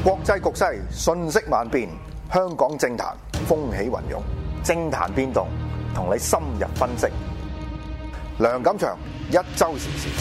國際局勢瞬息萬變，香港政壇風起雲湧，政壇變動，同你深入分析。梁錦祥一周時事。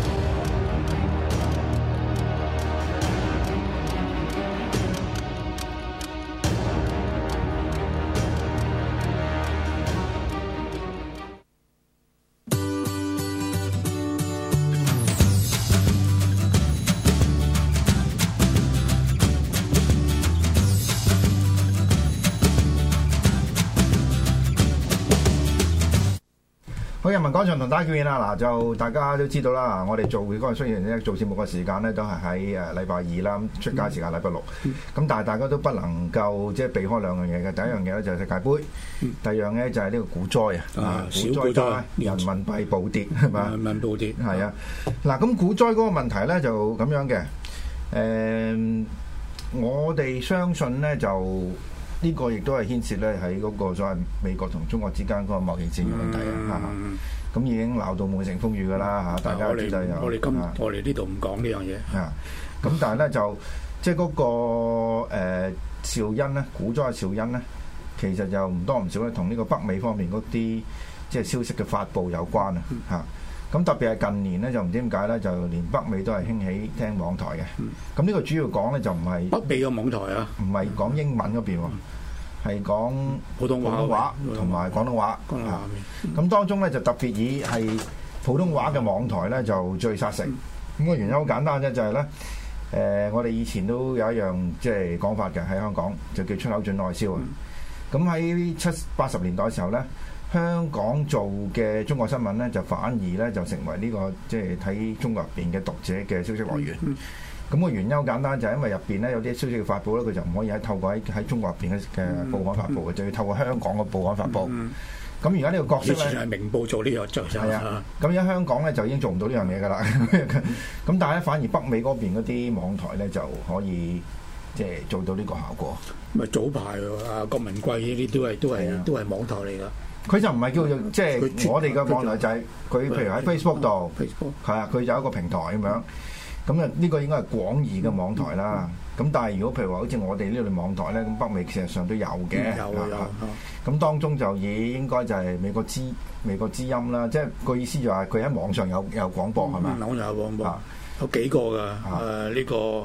好，人民廣場同大家見面啦！嗱，就大家都知道啦，我哋做嗰個雖然咧做節目嘅時間咧都係喺禮拜二啦，出街時間禮拜六。咁但係大家都不能夠即係避開兩樣嘢嘅。第一樣嘢咧就係世界盃，第二樣咧就係呢個股災啊！股災人民幣暴跌係嘛？ 人民幣暴跌係啊！嗱，咁股災嗰個問題咧就咁樣嘅。我哋相信咧就。呢個亦都係牽涉咧喺嗰個所謂美國同中國之間嗰個貿易戰嘅問題啊！咁已經鬧到滿城風雨㗎啦嚇，大家知道有。 我哋呢度唔講呢樣嘢啊！咁但係咧就即係嗰個肇因咧，股災嘅肇因咧，其實就唔多唔少咧，同呢個北美方面嗰啲即係消息嘅發布有關啊！嚇！咁特別係近年咧，就唔知點解咧，就連北美都係興起聽網台嘅。咁呢個主要講咧就唔係北美嘅網台啊， 唔係講英文嗰邊喎，係講普通話同埋廣東話。咁當中咧就特別以係普通話嘅網台咧就最殺食。咁個原因好簡單啫，就係咧我哋以前都有一樣即係講法嘅喺香港，就叫出口轉內銷啊。咁喺70-80年代嘅時候咧。香港做嘅中國新聞咧，就反而咧就成為呢個即係睇中國入邊嘅讀者嘅消息來源。咁個原因好簡單，就係因為入邊咧有啲消息嘅發布咧，佢就唔可以透過喺中國入邊嘅報刊發布嘅，就要透過香港嘅報刊發布。咁而家呢個角色咧， 係明報做呢個就係啊。咁而家香港咧就已經做唔到呢樣嘢㗎啦。咁但係咧，反而北美嗰邊嗰啲網台咧就可以即係做到呢個效果。 咪早排啊，郭文貴呢啲都係網台嚟㗎。 佢就唔係叫做即係我哋嘅網台，就係佢譬如喺 Facebook 度，係啊，佢有一個平台咁樣。咁啊，呢個應該係廣義嘅網台啦。咁但係如果譬如話好似我哋呢類網台咧，咁北美事實上都有嘅。有。咁當中就應該就係美國之音啦。即係個意思就係佢喺網上有廣播係嘛？ 網上有廣播，有幾個㗎？呢個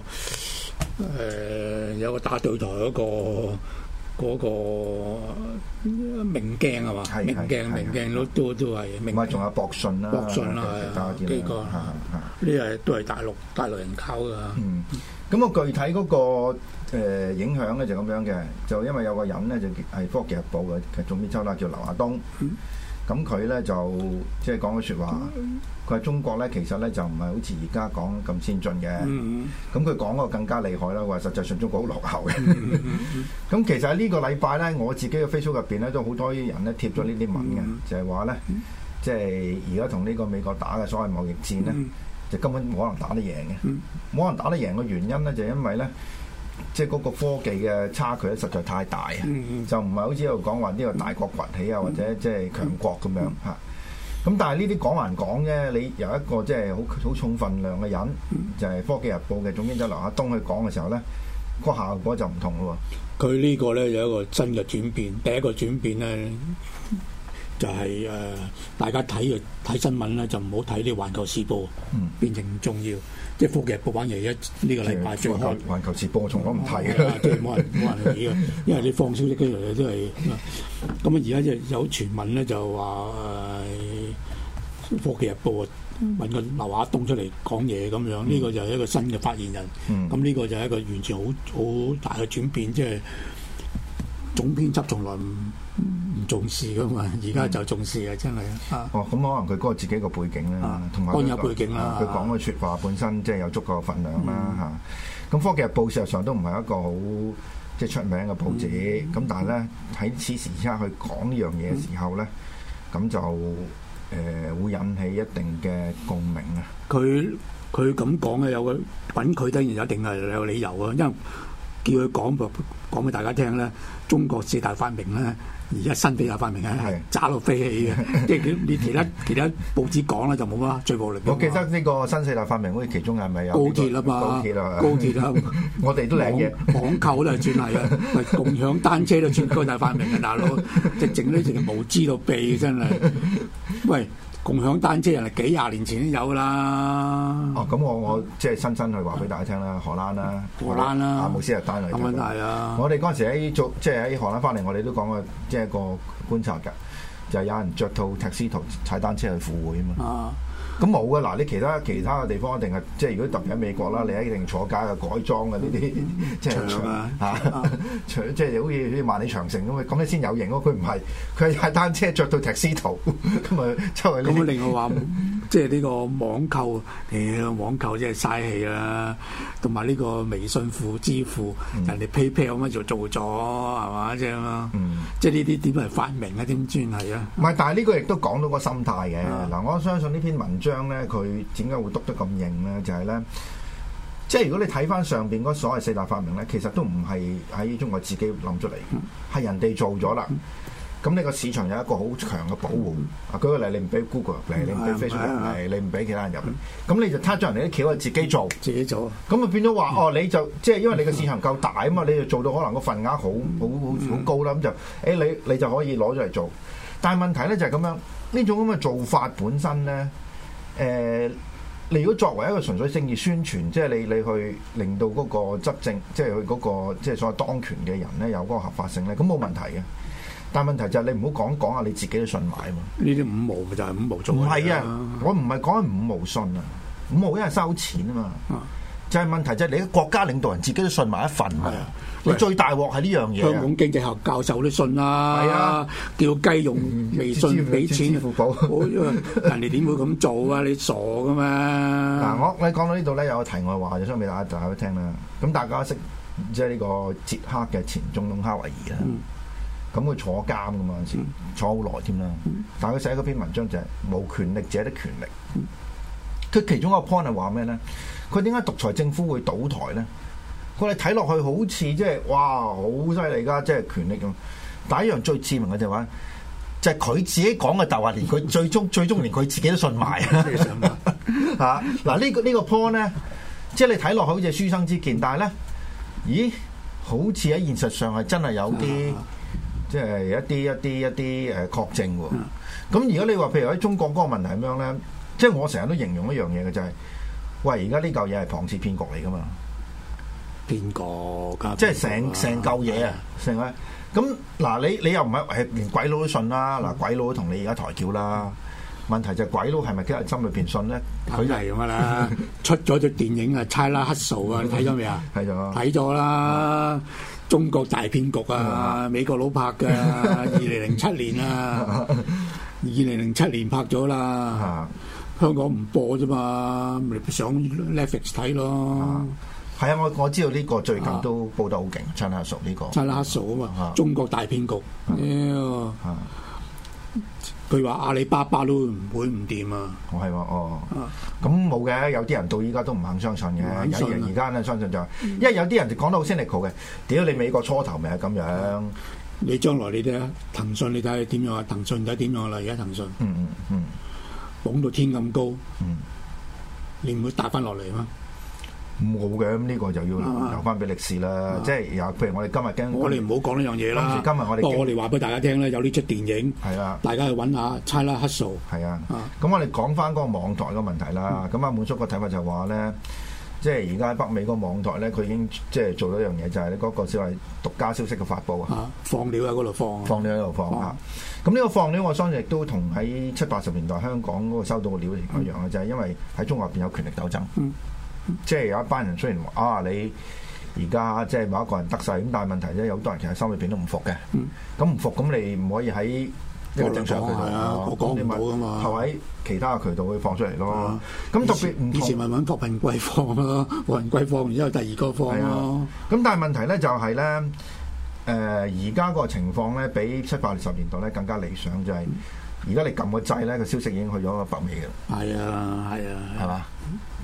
有個打對台嗰個明鏡係嘛？明鏡都係明。 唔係仲有博訊啦， 幾個呢都係大陸人搞㗎。 咁個具體嗰個影響咧就咁樣嘅，就因為有個人咧就係《科技日報》嘅總編輯啦，叫劉亞東。咁佢咧就即係講嘅説話，佢話中國咧其實咧就唔係好似而家講咁先進嘅。咁佢講個更加厲害啦，話實際上中國好落後嘅。咁其實喺呢個禮拜咧，我自己嘅 Facebook 入邊咧都好多人咧貼咗呢啲文嘅，就係話咧，即係而家同呢個美國打嘅所謂貿易戰咧，就根本冇可能打得贏嘅。冇可能打得贏嘅原因咧，就因為咧。即係嗰個科技嘅差距咧，實在太大啊！就唔係好似喺度講話呢個大國崛起啊，或者即係強國咁樣嚇。咁但係呢啲講還講啫，你由一個即係好重分量嘅人，就係《科技日報》嘅總編輯劉亞東去講嘅時候咧，個效果就唔同咯喎。 佢呢個咧有一個新嘅轉變，第一個轉變咧就係大家睇新聞咧就唔好睇啲《環球時報》，變成唔重要。即係《科技日報》反而呢個禮拜最開《 環球時報》，我從來唔睇嘅， 即係冇人理嘅，因為你放消息嗰樣嘢都係咁啊！而家即係有傳聞咧，就話《科技日報》揾個劉亞東出嚟講嘢咁樣，呢個就係一個新嘅發言人。咁呢個就係一個完全好大嘅轉變，即係總編輯從來唔重視噶嘛，而家就重視啊！真係啊！ 咁可能佢嗰個自己個背景咧，同埋當然有背景啦。 佢講嘅説話本身即係有足夠嘅份量啦嚇。咁《科技日報》事實上都唔係一個好即係出名嘅報紙，咁但係咧喺此時此刻去講呢樣嘢嘅時候咧，咁就會引起一定嘅共鳴啊！ 佢咁講嘅有個揾佢當然一定係有理由啊，因為叫佢講俾大家聽咧，中國四大發明咧，而家新四大發明係渣到飛起嘅，即係你其他報紙講咧就冇乜最暴力。 我記得呢個新四大發明好似其中係咪有高鐵啊嘛？高鐵啊， 我哋都領嘢， 網購都係算係啊，共享單車都算高大發明嘅大佬，即係整呢成無知到痹真係，喂！共享單車人係幾廿年前都有啦。 哦，咁我即係親身去話俾大家聽啦，荷蘭啦，阿姆斯特丹嚟。 咁係啊！ 我哋嗰陣時即係喺荷蘭翻嚟，我哋都講過即係一個觀察㗎，就係有人着套踢斯圖踩單車去赴會啊嘛。咁冇嘅嗱，你其他嘅地方一定係即係如果特別喺美國啦，你一定坐街嘅改裝嘅呢啲即係長即係好似萬里長城咁你先有型咯。佢唔係，佢係踩單車着到踢斯圖咁啊，周圍咁另外話即係呢個網購，網購真係嘥氣啦。同埋呢個微信付支付，人哋 PayPal 咁樣就做咗係嘛啫嘛。即係呢啲點係發明啊？點專係啊？ 唔係，但係呢個亦都講到個心態嘅嗱。我相信呢篇文章咧，佢點解會篤得咁硬咧？就係咧，即係如果你睇翻上邊嗰所謂四大發明咧，其實都唔係喺中國自己諗出嚟，係人哋做咗啦。咁你個市場有一個好強嘅保護。舉個例，你唔俾 Google 入嚟，你唔俾 Facebook 入嚟，你唔俾其他人入嚟，咁你就撻咗人哋啲橋係自己做，咁啊變咗話哦，你就即係因為你個市場夠大啊嘛，你就做到可能個份額好高啦，咁就你就可以攞咗嚟做。但係問題咧就係咁樣，呢種咁嘅做法本身咧。你如果作為一個純粹政治宣傳，即係你去令到嗰個執政，即係佢嗰個即係所謂當權嘅人咧，有嗰個合法性咧，咁冇問題嘅。但係問題就係你唔好講下你自己都信埋啊嘛。呢啲五毛咪就係五毛做。 唔係啊，我唔係講緊五毛信啊，五毛因為收錢啊嘛。就係問題就係你嘅國家領導人自己都信埋一份啊。你最大鑊係呢樣嘢。香港經濟學教授都信啦。係啊，叫雞用微信俾錢，人哋點會咁做啊？你傻噶嘛？ 嗱，你講到呢度咧，有個題外話就想俾大家聽啦。咁大家識即係呢個捷克嘅前總統哈維爾啦。咁佢坐監噶嘛？嗰陣時坐好耐添啦。但係佢寫嗰篇文章就係無權力者的權力。佢其中一個 point 係話咩咧？佢點解獨裁政府會倒台咧？佢哋睇落去好似即係哇，好犀利㗎，即係權力咁。但係一樣最致命嘅就係話，就係佢自己講嘅大話，連佢最終連佢自己都信埋啊！嗱呢個 point 咧，即係你睇落去好似書生之見，但係咧，咦？好似喺現實上係真係有啲，即係一啲確證喎。咁如果你話譬如喺中國嗰個問題咁樣咧，即係我成日都形容一樣嘢嘅就係，喂，而家呢嚿嘢係龐氏騙局嚟㗎嘛？ 騙局， 即係成嚿嘢啊！成個咁嗱，你又唔係連鬼佬都信啦？嗱，鬼佬都同你而家抬轎啦。問題就係鬼佬係咪今日心裏邊信咧？ 佢係咁噶啦，出咗隻電影啊，《差啦黑數》啊，你睇咗未啊？ 睇咗， 睇咗啦。中國大騙局啊，美國佬拍嘅，2007年啊，2007年拍咗啦。香港唔播啫嘛，咪上 Netflix 睇咯。 係啊，我知道呢個最近都報得好勁，差啦黑數呢個。 差啦黑數啊嘛，中國大騙局。佢話阿里巴巴都唔會唔掂啊！ 我係喎，咁冇嘅，有啲人到依家都唔肯相信嘅，有啲人而家咧相信就係，因為有啲人就講得好 cynical 嘅，屌你美國初頭咪係咁樣， 你將來你睇下騰訊，你睇下點樣啊？騰訊睇點樣啦？而家騰訊，捧到天咁高，你唔會打翻落嚟嗎？ 冇嘅，咁呢個就要留翻俾歷史啦。即係譬如我哋今日我哋唔好講呢樣嘢啦。 今日我哋我哋話俾大家聽咧，有呢出電影係啊， 大家去揾下差啦黑數。 係啊，咁我哋講翻嗰個網台個問題啦。咁滿叔個睇法就話咧，即係而家喺北美個網台咧，佢已經即係做咗一樣嘢，就係嗰個所謂獨家消息嘅發布啊， 放料喺嗰度放料喺度放啊。咁呢個放料，我相信亦都同喺70、80年代香港嗰個收到嘅料一樣嘅，就係因為喺中國入邊有權力鬥爭。即係有一班人雖然話你而家即係某一個人得勢，咁但係問題咧，有好多人其實心裏邊都唔服嘅。咁唔服，咁你唔可以喺一個正常渠道我講唔到噶嘛， 係喺其他嘅渠道去放出嚟咯。咁特別唔同， 以前咪揾霍平貴放咯，霍平貴放，然之後第二個放咯。 咁但係問題咧就係咧，而家個情況咧比70、80年代咧更加理想，就係而家你撳個掣咧，個消息已經去咗北美嘅。 係啊， 係嘛？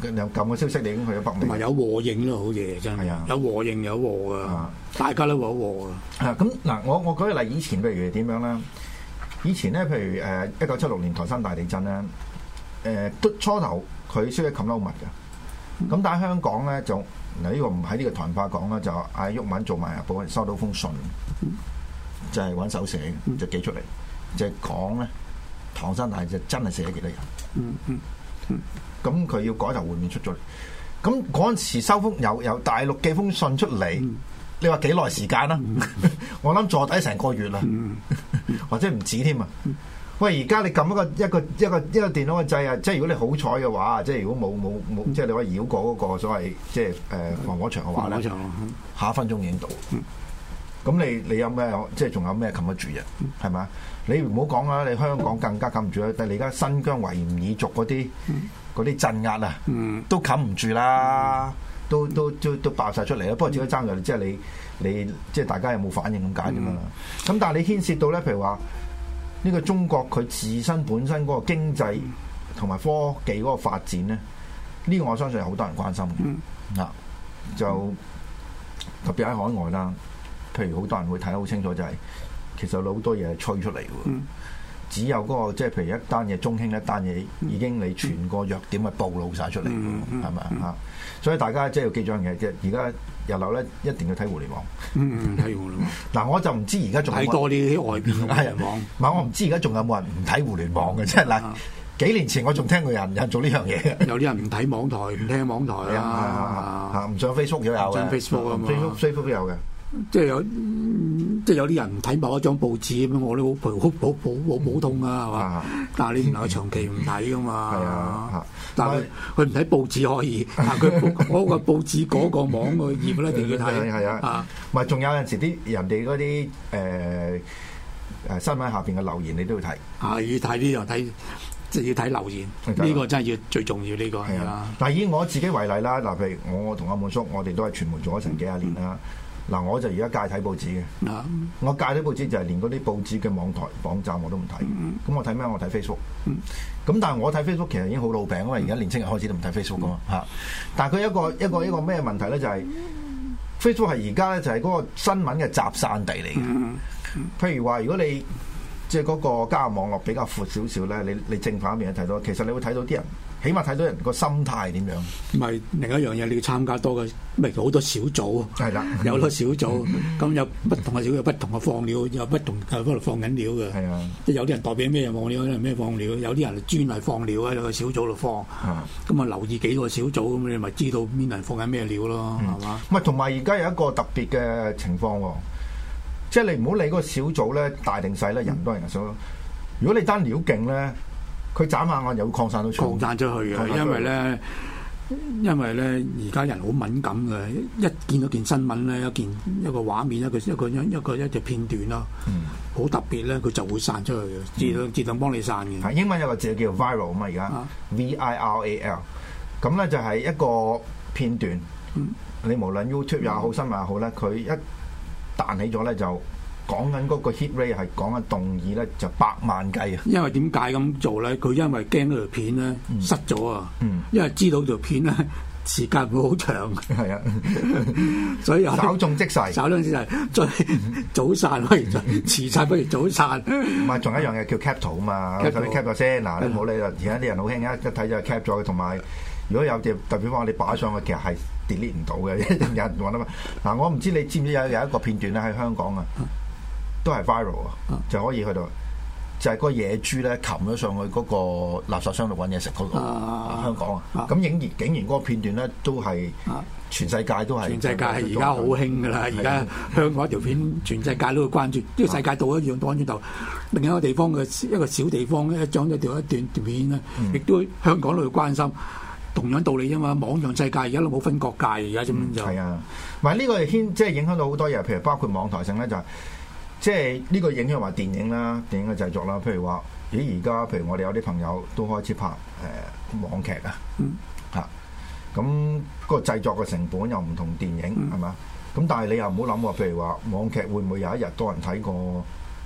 撳個消息，你已經去咗北美。 同埋有禍應咯，好似真係有禍應有禍噶，大家都有禍噶。 咁嗱，我舉個例，以前譬如點樣咧？以前咧，譬如1976年台山大地震咧，初頭佢消息冚得好密嘅，咁但係香港咧就嗱呢個唔喺呢個台灣講啦，就嗌毓民做埋日報，收到封信，就係揾手寫，就寄出嚟，就係講咧唐山大地震真係死咗幾多人。咁佢要改頭換面出咗嚟，咁嗰陣時收封由大陸寄封信出嚟，你話幾耐時間啦？我諗坐底成個月啦，或者唔止添啊！喂，而家你撳一個電腦嘅掣啊，即係如果你好彩嘅話，即係如果冇，即係你可以繞過嗰個所謂即係防火牆嘅話咧，下一分鐘已經到。咁你有咩即係仲有咩冚得住啊？係咪？你唔好講啦，你香港更加冚唔住啦。但係你而家新疆維吾爾族嗰啲鎮壓啊，都冚唔住啦，都爆晒出嚟啦。不過只可以爭在即係你即係大家有冇反應咁解啫嘛。咁但係你牽涉到咧，譬如話呢個中國佢自身本身嗰個經濟同埋科技嗰個發展咧，呢個我相信有好多人關心嘅。就特別喺海外啦。譬如好多人會睇得好清楚，就係其實好多嘢係吹出嚟嘅。只有嗰個即係譬如一單嘢中興一單嘢，已經你全個弱點係暴露晒出嚟，係咪啊？所以大家即係要記住樣嘢，即係而家日後咧一定要睇互聯網。 睇互聯網。 嗱，我就唔知而家仲睇多啲外邊嘅互聯網。 唔係，我唔知而家仲有冇人唔睇互聯網嘅，即係嗱。幾年前我仲聽過人做呢樣嘢， 有啲人唔睇網台，唔聽網台啊， 唔上 Facebook 都有嘅 ，Facebook 都有嘅。 即係有啲人唔睇某一張報紙咁樣，我都好普通啊，係嘛？但係你唔能夠長期唔睇噶嘛。係啊，但係佢唔睇報紙可以，但係佢嗰個報紙嗰個網個頁咧，一定要睇。 係啊，唔係仲有陣時啲人哋嗰啲新聞下邊嘅留言，你都要睇。 要睇呢樣睇。即係要睇留言，呢個真係要最重要呢個係啦。 嗱，以我自己為例啦，嗱，譬如我同阿滿叔，我哋都係傳媒做咗成幾廿年啦。嗱，我就而家戒睇報紙嘅。我戒睇報紙就係連嗰啲報紙嘅網站我都唔睇。咁我睇咩？我睇 Facebook。咁但係我睇 Facebook 其實已經好老餅，因為而家年青人開始都唔睇 Facebook 噶嘛嚇。但係佢一個咩問題咧？就係 Facebook 係而家咧就係嗰個新聞嘅集散地嚟嘅。譬如話，如果你即係嗰個交友網絡比較闊少少咧，你正反面睇到，其實你會睇到啲人，起碼睇到人個心態點樣。唔係另一樣嘢，你要參加多嘅，咪好多小組。 係啦， 有好多小組，咁有不同嘅小組，有不同嘅放料，有不同喺度放緊料嘅。係啊，即係有啲人代表咩放料，有啲人咩放料，有啲人專係放料喺個小組度放。咁啊，留意幾個小組，咁你咪知道邊人放緊咩料咯，係嘛？ 唔係，同埋而家有一個特別嘅情況喎。即係你唔好理嗰個小組咧大定細咧，人多人少。如果你單料勁咧，佢眨下眼又會擴散到出去嘅。因為咧而家人好敏感嘅，一見到件新聞咧，一個畫面，一隻片段啦，好特別咧，佢就會散出去嘅，自動幫你散嘅。 英文有個字叫 viral 啊嘛，而家 VIRAL。咁咧就係一個片段，你無論 YouTube 也好，新聞也好咧，佢一彈起咗咧，就講緊嗰個 hit rate 係講緊動議咧，就百萬計啊！ 因為點解咁做咧？佢因為驚嗰條片咧失咗啊！因為知道條片咧時間會好長，係啊，所以稍縱即逝， 稍縱即逝，再早散不如遲散不如早散。 唔係，仲有一樣嘢叫 cap 圖啊嘛，你 cap 咗先嗱，你冇理啦。而家啲人好興一睇就 cap 咗，同埋如果有啲特別話你擺上去，其實係delete 唔到嘅，有人話啊嘛。嗱，我唔知你知唔知有一個片段咧喺香港啊，都係 viral 啊，就可以去到就係嗰個野豬咧擒咗上去嗰個垃圾箱度揾嘢食嗰個香港啊，咁竟然嗰個片段咧都係全世界都係全世界係而家好興噶啦，而家香港一條片全世界都會關注，呢個世界到一樣當轉頭，另一個地方嘅一個小地方一張一段片咧，亦都香港都會關心。同樣道理啫嘛，網上世界而家都冇分國界，而家咁就係啊，唔係呢個即係影響到好多嘢，譬如包括網台性咧，就係即係呢個影響話電影啦，電影嘅製作啦，譬如話而家譬如我哋有啲朋友都開始拍網劇啊，嚇咁個製作嘅成本又唔同電影係嘛？咁但係你又唔好諗喎，譬如話網劇會唔會有一日多人睇過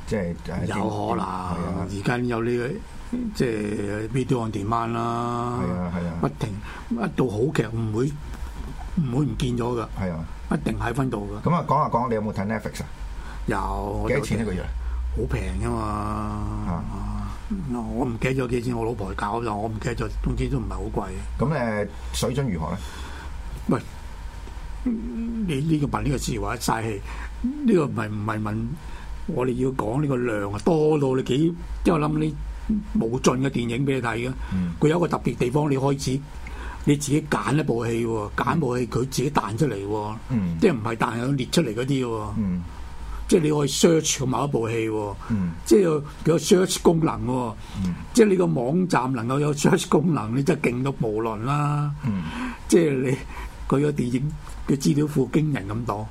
即係有可能。而家有呢個即係 video on demand 啦，不停一到好劇唔會唔見咗㗎， 係啊， 一定喺分度㗎。 咁啊，講你有冇睇 Netflix 啊？ 有幾多錢一個月？ 好平㗎嘛。我唔記得咗幾錢，我老婆搞就我唔記得咗，總之都唔係好貴。 咁水準如何咧？ 喂，你呢個問呢個事話嘥氣，呢個唔係問我哋要講呢個量啊，多到你幾，即係我諗你無盡嘅電影俾你睇嘅。佢有一個特別地方，你開始你自己揀一部戲喎，揀部戲佢自己彈出嚟喎，即係唔係彈有列出嚟嗰啲喎。即係你可以 search 某一部戲喎，即係有 search 功能喎，即係你個網站能夠有 search 功能，你真係勁到無倫啦。即係你佢個電影嘅資料庫驚人咁多。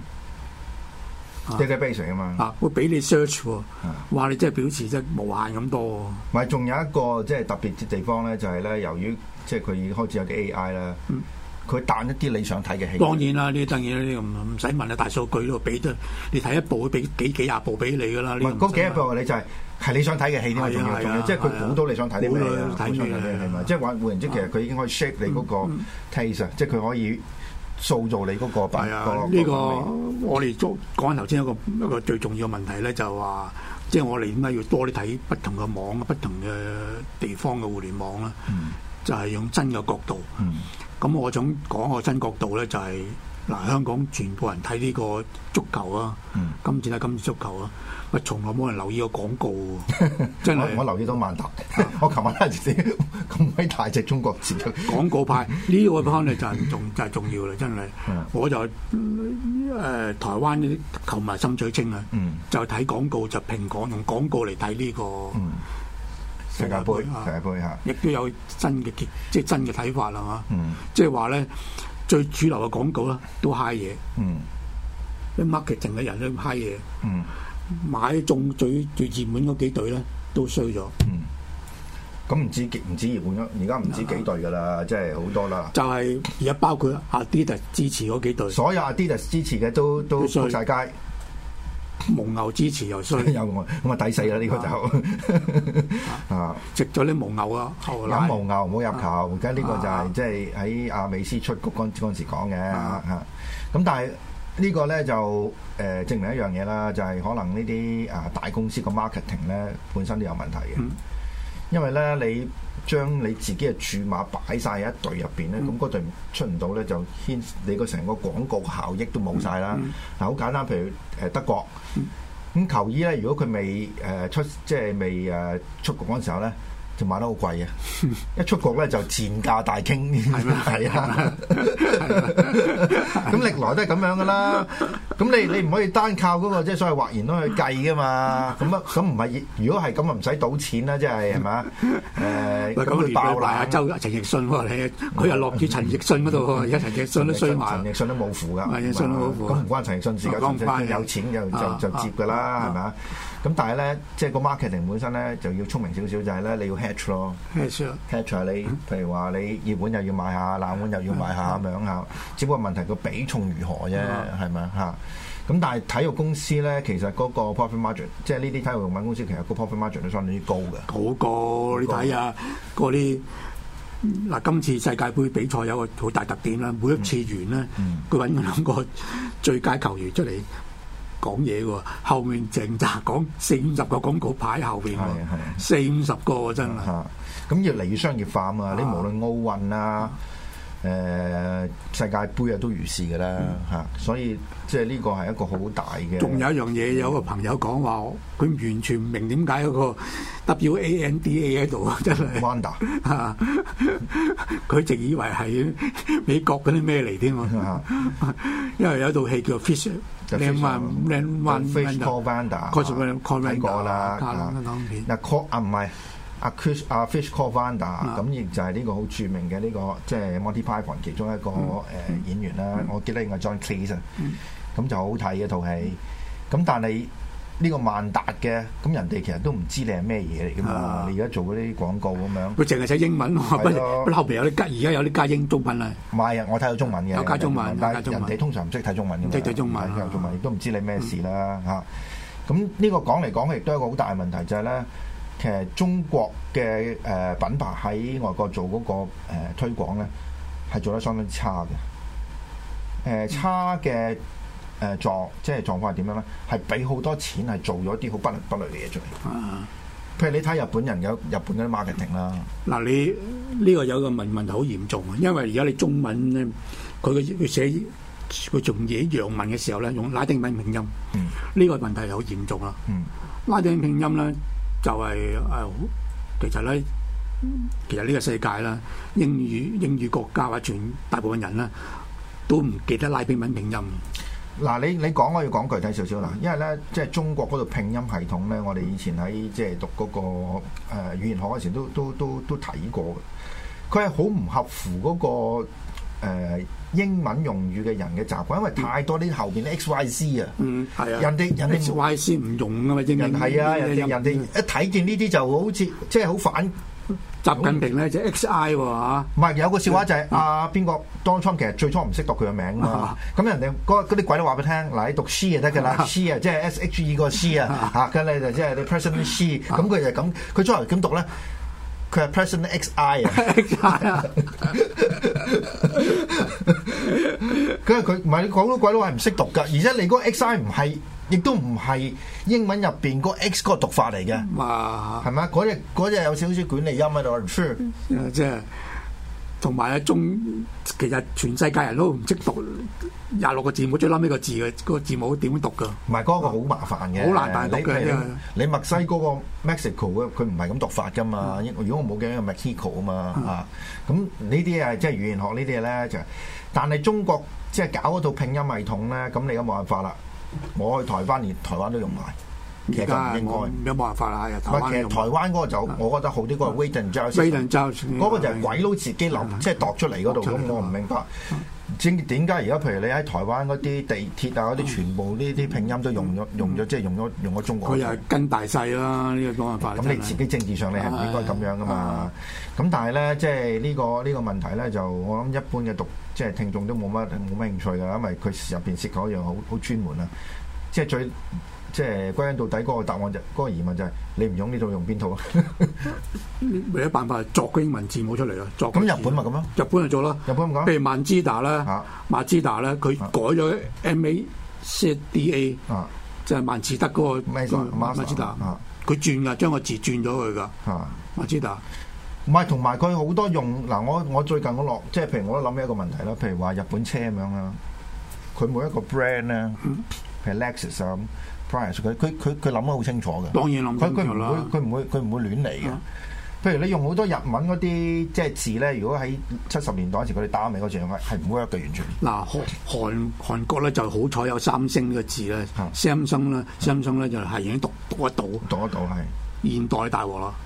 database 啊嘛， 會俾你 search 喎，話你真係表示真係無限咁多。 唔係，仲有一個即係特別嘅地方咧，就係咧，由於即係佢已經開始有啲 AI 啦。佢彈一啲你想睇嘅戲， 當然啦，呢啲當然呢唔使問啊，大數據都俾得你睇一部，俾幾廿部俾你噶啦。 嗰幾廿部你就係你想睇嘅戲添，重要，即係佢估到你想睇啲咩啊？睇咩係咪？即係話換言之，其實佢已經可以 shape 你嗰個 taste 啊，即係佢可以塑造你嗰個品。係啊， 呢個我哋講頭先一個最重要嘅問題咧，就係話即係我哋點解要多啲睇不同嘅網、不同嘅地方嘅互聯網啦？就係用真嘅角度。咁我想講個真角度咧，就係香港全部人睇呢個足球啊，今次足球啊，喂，從來冇人留意個廣告喎，真係我留意到萬達，我琴晚睇住咁鬼大隻中國字廣告派呢個 point 咧就係重要啦，真係。我就台灣啲球迷心水清啊，就睇廣告就蘋果用廣告嚟睇呢個世界盃嚇， 亦都有新嘅即係真嘅睇法啦嘛。即係話咧，最主流嘅廣告啦，都嗨嘢。啲 marketing 嘅人都嗨嘢。買中最熱門嗰幾隊咧，都衰咗。 咁唔止熱門咗，而家唔止幾隊噶啦，即係好多啦。 就係而家包括 Adidas 支持嗰幾隊， 所有 Adidas 支持嘅都仆曬街。 蒙牛支持又衰， 有咁啊抵死啦！呢個就食咗啲蒙牛啊， 飲蒙牛唔好入球。而家呢個就係即係喺阿美斯出局嗰陣時講嘅嚇。咁但係呢個咧就證明一樣嘢啦，就係可能呢啲大公司個 marketing 咧本身都有問題嘅，因為咧你將你自己嘅注碼擺晒喺一隊入邊咧，咁嗰隊出唔到咧，就牽你個成個廣告效益都冇晒啦。嗱，好簡單，譬如德國咁球衣咧，如果佢未出即係未出局嗰陣時候咧，就買得好貴嘅。一出局咧就賤價大傾，係啊。咁歷來都係咁樣噶啦。咁你唔可以單靠嗰個即係所謂或然都去計噶嘛。咁唔係，如果係咁啊，唔使賭錢啦，即係係咪？咁佢爆啦！ 阿陳奕迅喎，佢又落住陳奕迅嗰度喎，而家陳奕迅都衰埋。 陳奕迅都冇符㗎， 陳奕迅都冇符。 咁唔關陳奕迅事㗎，有錢就接㗎啦，係咪啊？咁但係咧，即係個 marketing 本身咧就要聰明少少，就係咧你要 hedge 咯 hedge 下你，譬如話你熱門又要買下，冷門又要買下咁樣嚇。只不過問題個比重如何啫，係咪嚇？咁但係體育公司咧，其實嗰個 profit margin， 即係呢啲體育用品公司，其實個 profit margin 都相當之高嘅。 好高，你睇下嗰啲嗱，今次世界盃比賽有個好大特點啦，每一次完咧，佢揾兩個最佳球員出嚟講嘢喎，後面淨扎講40-50個廣告牌後邊喎，40-50個真係。 咁越嚟越商業化啊嘛！你無論奧運啊、世界盃啊都如是嘅啦嚇，所以即係呢個係一個好大嘅。 仲有一樣嘢，有個朋友講話，佢完全唔明點解嗰個 WANDA 喺度啊！真係 Wanda 佢直以為係美國嗰啲咩嚟添啊！因為有一套戲叫 Fish。 Fish Call Wanda 睇過啦，嗱唔係Fish Call Wanda 咁亦就係呢個好著名嘅呢個即係 Monty Python 其中一個演員啦。我記得應該 John Cleese 咁就好睇嘅套戲。咁但係呢個萬達嘅咁人哋其實都唔知你係咩嘢嚟㗎嘛。你而家做嗰啲廣告咁樣， 佢淨係寫英文，不後邊有啲而家有啲加英中文啊。 唔係啊，我睇到中文嘅， 有加中文， 但係人哋通常唔識睇中文嘅， 唔識睇中文， 亦都唔知你咩事啦嚇。 咁呢個講嚟講去，亦都係一個好大嘅問題，就係咧，其實中國嘅品牌喺外國做嗰個推廣咧，係做得相當之差嘅。差嘅即係狀況係點樣咧？係俾好多錢係做咗啲好不倫不類嘅嘢出嚟。譬如你睇日本人有日本嗰啲 marketing 啦。 嗱，你呢個有個問題好嚴重啊，因為而家你中文咧，佢寫佢仲寫洋文嘅時候咧，用拉丁文拼音，呢個問題就好嚴重啦。拉丁拼音咧就係其實呢個世界啦，英語國家或者全大部分人咧都唔記得拉丁文拼音。 嗱，你講我要講具體少少啦，因為咧即係中國嗰度拼音系統咧，我哋以前喺即係讀嗰個語言學嗰時都睇過嘅。佢係好唔合乎嗰個英文用語嘅人嘅習慣，因為太多啲後邊啲 XYZ 啊。 係啊。 人哋 XYZ 唔用啊嘛，英文。 係啊，人哋一睇見呢啲就好似即係好反。 習近平咧就 XI 喎嚇， 唔係有個笑話就係邊個 Donald Trump 其實最初唔識讀佢嘅名嘛，咁人哋嗰啲鬼都話俾你聽，嗱你讀 Xi 就得㗎啦，Xi 啊即係 SHE 個 Xi 啊嚇，咁你就即係你 President Xi，咁佢就咁，佢初頭點讀咧？佢係 President XI 啊，佢唔係你講到鬼都話唔識讀㗎，而且你嗰個 XI 唔係。亦都唔係英文入邊嗰 X 嗰個讀法嚟嘅，係咪？嗰隻有少少管理音喺度， 即係同埋咧其實全世界人都唔識讀26個字母最撚尾個字嘅嗰個字母點讀㗎？唔係嗰個好麻煩嘅， 好難讀嘅。 你墨西哥個 Mexico 佢唔係咁讀法㗎嘛？如果我冇記錯係 Mexico 啊嘛咁呢啲係即係語言學呢啲嘢咧就，但係中國即係搞嗰套拼音系統咧，咁你而家冇辦法啦。我去台灣，連台灣都用埋，其實就唔應該。有冇辦法啦？其實台灣嗰個就我覺得好啲，嗰個 Wait and Judge 嗰個就係鬼佬自己諗，即係度出嚟嗰度。咁我唔明白，點解而家譬如你喺台灣嗰啲地鐵啊嗰啲，全部呢啲拼音都用咗，即係用咗中國。佢又係跟大細啦，呢個冇辦法。咁你自己政治上你係唔應該咁樣噶嘛？咁但係咧，即係呢個問題咧，就我諗一般嘅即係聽眾都冇乜興趣㗎，因為佢入邊涉及一樣好專門啊！即係即係歸根到底嗰個答案嗰個疑問就係你唔用呢度用邊套啊？唯一辦法係作個英文字母出嚟咯。咁日本咪咁咯？日本就做啦。日本咁講，譬如萬之達啦，馬自達咧，佢改咗 MAZDA，即係萬字德嗰個馬自達，佢轉㗎，將個字轉咗佢㗎。馬自達。唔係，同埋佢好多用嗱，我最近即係譬如我都諗起一個問題啦，譬如話日本車咁樣啦，佢每一個 brand 咧，譬如 Lexus 啊、Prius，佢諗得好清楚嘅。當然諗清楚啦。佢唔會亂嚟嘅。譬如你用好多日文嗰啲即係字咧，如果喺70年代嗰時佢哋打尾嗰陣係唔 work 嘅完全。嗱，韓國咧就好彩有三星呢個字咧，Samsung 咧就係已經讀得到係。現代大鑊啦。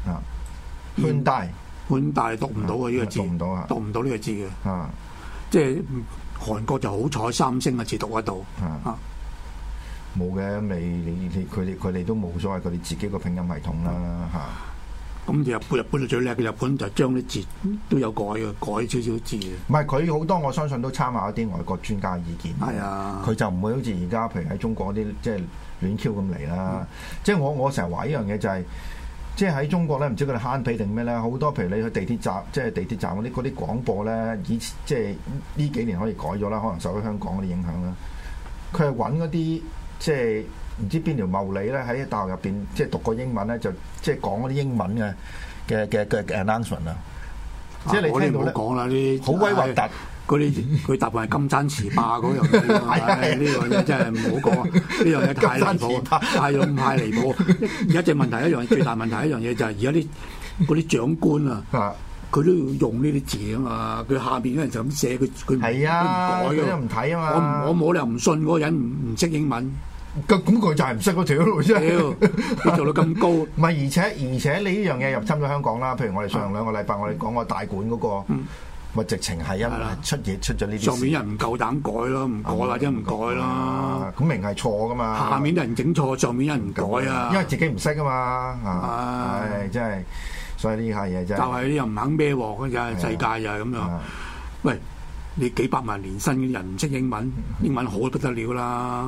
寬大讀唔到嘅呢個字，讀唔到呢個字嘅，即係韓國就好彩三星嘅字讀得到，冇嘅，佢哋都冇所謂佢哋自己個拼音系統啦，咁日本就最叻嘅，日本就將啲字都有改少少字嘅。唔係佢好多，我相信都參考一啲外國專家嘅意見。係啊，佢就唔會好似而家譬如喺中國啲即係亂 Q 咁嚟啦。即係我成日話一樣嘢就係。即係喺中國咧，唔知佢哋慳皮定咩咧？好多譬如你去地鐵站，即係地鐵站嗰啲廣播咧，即係呢幾年可以改咗啦，可能受咗香港嗰啲影響啦。佢係揾嗰啲即係唔知邊條茂利咧，喺大學入邊即係讀過英文咧，就即係講嗰啲英文嘅 announcement 啊。即係你聽到咧，講啦啲好鬼核突。嗰啲佢大部分係金山詞霸嗰樣嘢，呢樣嘢真係唔好講啊！呢樣嘢太離譜，太離譜。而家隻問題一樣，最大問題一樣嘢就係而家嗰啲長官啊，佢都要用呢啲字啊嘛。佢下邊嗰人就咁寫，佢係啊，佢都唔睇啊嘛。我冇理由唔信嗰個人唔識英文。咁佢就係唔識嗰條路啫。佢做到咁高，唔係而且你呢樣嘢入侵咗香港啦。譬如我哋上兩個禮拜我哋講過大館嗰個。咪直情係因為出咗呢啲，上面人唔夠膽改咯，唔改或者唔改咯，咁明係錯噶嘛。下面啲人整錯，上面人唔改啊，因為自己唔識啊嘛。係真係，所以呢下嘢真係就係又唔肯孭鑊嘅啫，世界就係咁樣。喂，你幾百萬年薪嘅人唔識英文，英文好不得了啦。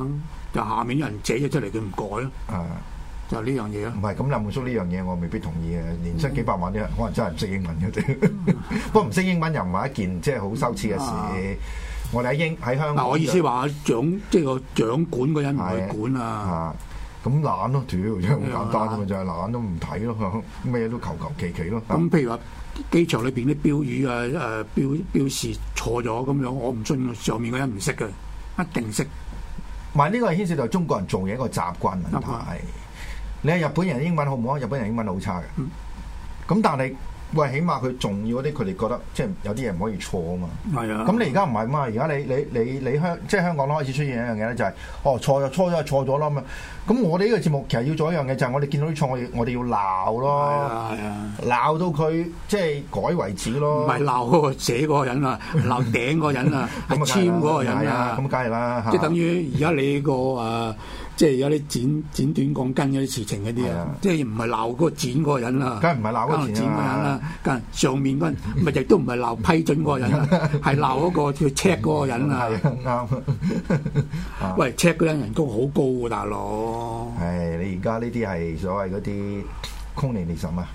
就下面有人寫咗出嚟，佢唔改咯。 啊， 就呢樣嘢咯。 唔係咁，林滿叔呢樣嘢我未必同意嘅。年薪幾百萬啲人可能真係唔識英文嘅啫。不過唔識英文又唔係一件即係好羞恥嘅事。我哋喺香港。 嗱，我意思話即係個掌管嗰人唔去管啊。 咁懶咯，屌，真係好簡單啫嘛，就係懶都唔睇咯，咩都求其其咯。 咁譬如話機場裏邊啲標語啊、標示錯咗咁樣，我唔信上面嗰人唔識嘅，一定識。 唔係呢個係牽涉到中國人做嘢一個習慣問題。你係日本人英文好唔好？日本人英文好差嘅。咁但係喂，起碼佢重要嗰啲，佢哋覺得即係有啲嘢唔可以錯啊嘛。係啊。咁你而家唔係嘛？而家你即係香港都開始出現一樣嘢咧，就係錯咗啦嘛。咁我哋呢個節目其實要做一樣嘢，就係我哋見到啲錯，我哋要鬧咯。係啊。鬧到佢即係改為止咯。唔係鬧嗰個寫嗰個人啊，鬧頂嗰個人啊，係簽嗰個人啊。咁梗係啦。 即係等於而家你個即係有啲剪短鋼筋嗰啲事情嗰啲啊，即係唔係鬧嗰個剪嗰個人啦， 梗係唔係鬧嗰個剪嗰個人啦， 梗係上面嗰人，咪亦都唔係鬧批准嗰個人啦，係鬧嗰個叫 check 嗰個人啊。啱。喂 check 嗰人工好高喎，大佬。 係你而家呢啲係所謂嗰啲空靈利什啊？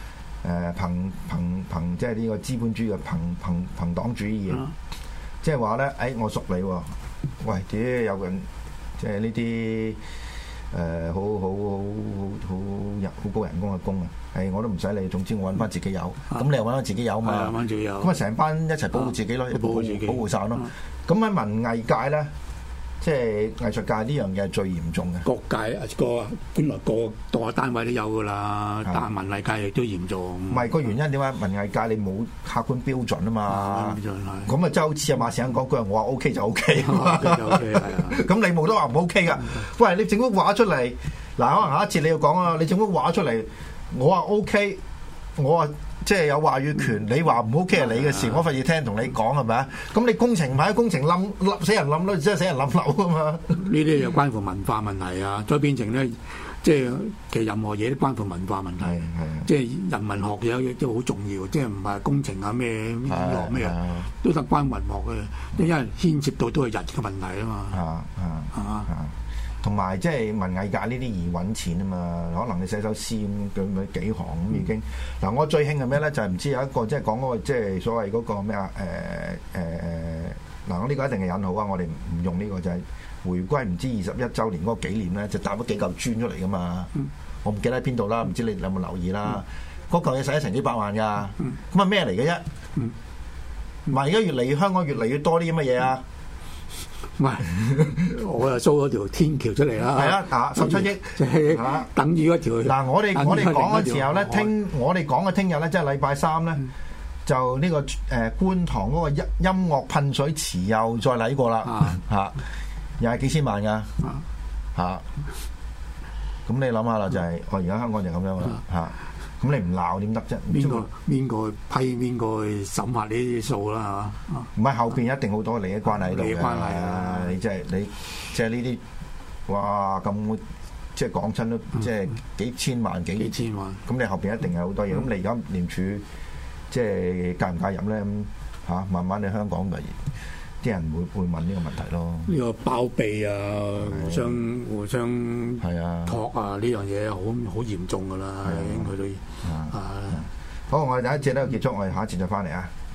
憑即係呢個資本主義嘅朋黨主義啊！即係話咧，我熟你喎，喂，屌有個人。即係呢啲好高人工嘅工啊！我都唔使理，總之我揾翻自己有，咁你又揾翻自己有嘛？揾翻自己有，咁啊成班一齊保護自己咯，保護晒咯。咁喺文藝界咧，即係藝術界呢樣嘢係最嚴重嘅。各界本來個單位都有噶啦，但係文藝界亦都嚴重。唔係個原因點解？文藝界你冇客觀標準啊嘛。咁啊，即係好似阿馬時亨講句，我話 OK 就 OK 啊嘛。咁你冇得話唔 OK 噶。喂，你整幅畫出嚟，嗱，可能下一節你要講啊，你整幅畫出嚟，我話 OK，我話。即係有話語權，你話唔 OK 係你嘅事，我費事聽同你講係咪啊？咁你工程唔係工程冧死人冧咯，即係死人冧樓啊嘛！呢啲又關乎文化問題啊，再變成咧，即係其實任何嘢都關乎文化問題。即係人文學有嘢都好重要，即係唔係工程啊咩娛樂咩啊，都得關文學嘅，因為牽涉到都係人嘅問題啊嘛。同埋即係文藝界呢啲易揾錢啊嘛，可能你寫首詩咁咪幾行咁已經。嗱，我最興係咩咧？就係唔知有一個即係講嗰個即係所謂嗰個咩啊？嗱，我呢個一定係引號啊！我哋唔用呢個就係回歸唔知21週年嗰個紀念咧，就搭咗幾嚿磚出嚟噶嘛。我唔記得喺邊度啦，唔知你有冇留意啦？嗰嚿嘢使咗成幾百萬㗎，咁啊咩嚟嘅啫？唔係而家香港越嚟越多啲咁嘅嘢啊！唔係，我又租咗條天橋出嚟啦。係啊，17億，即係等於嗰條。嗱，我哋講嘅時候咧，我哋講嘅聽日咧，即係禮拜三咧，就呢個觀塘嗰個音樂噴水池又再嚟過啦。嚇，又係幾千萬㗎。嚇，咁你諗下啦，就係我而家香港就咁樣啦。嚇。咁你唔鬧點得啫？邊個批邊個去審核呢啲數啦？係嘛？唔係後邊一定好多利益關係喺度嘅。利益關係啊！你即係呢啲，哇咁即係講親都即係幾千萬。咁你後邊一定有好多嘢。咁你而家廉署即係介唔介入咧？嚇，慢慢你香港咪啲人會問呢個問題咯。呢個包庇啊，互相係啊，託啊呢樣嘢好嚴重㗎啦，已經佢都好，我哋第一節咧結束，我哋下一節再翻嚟啊。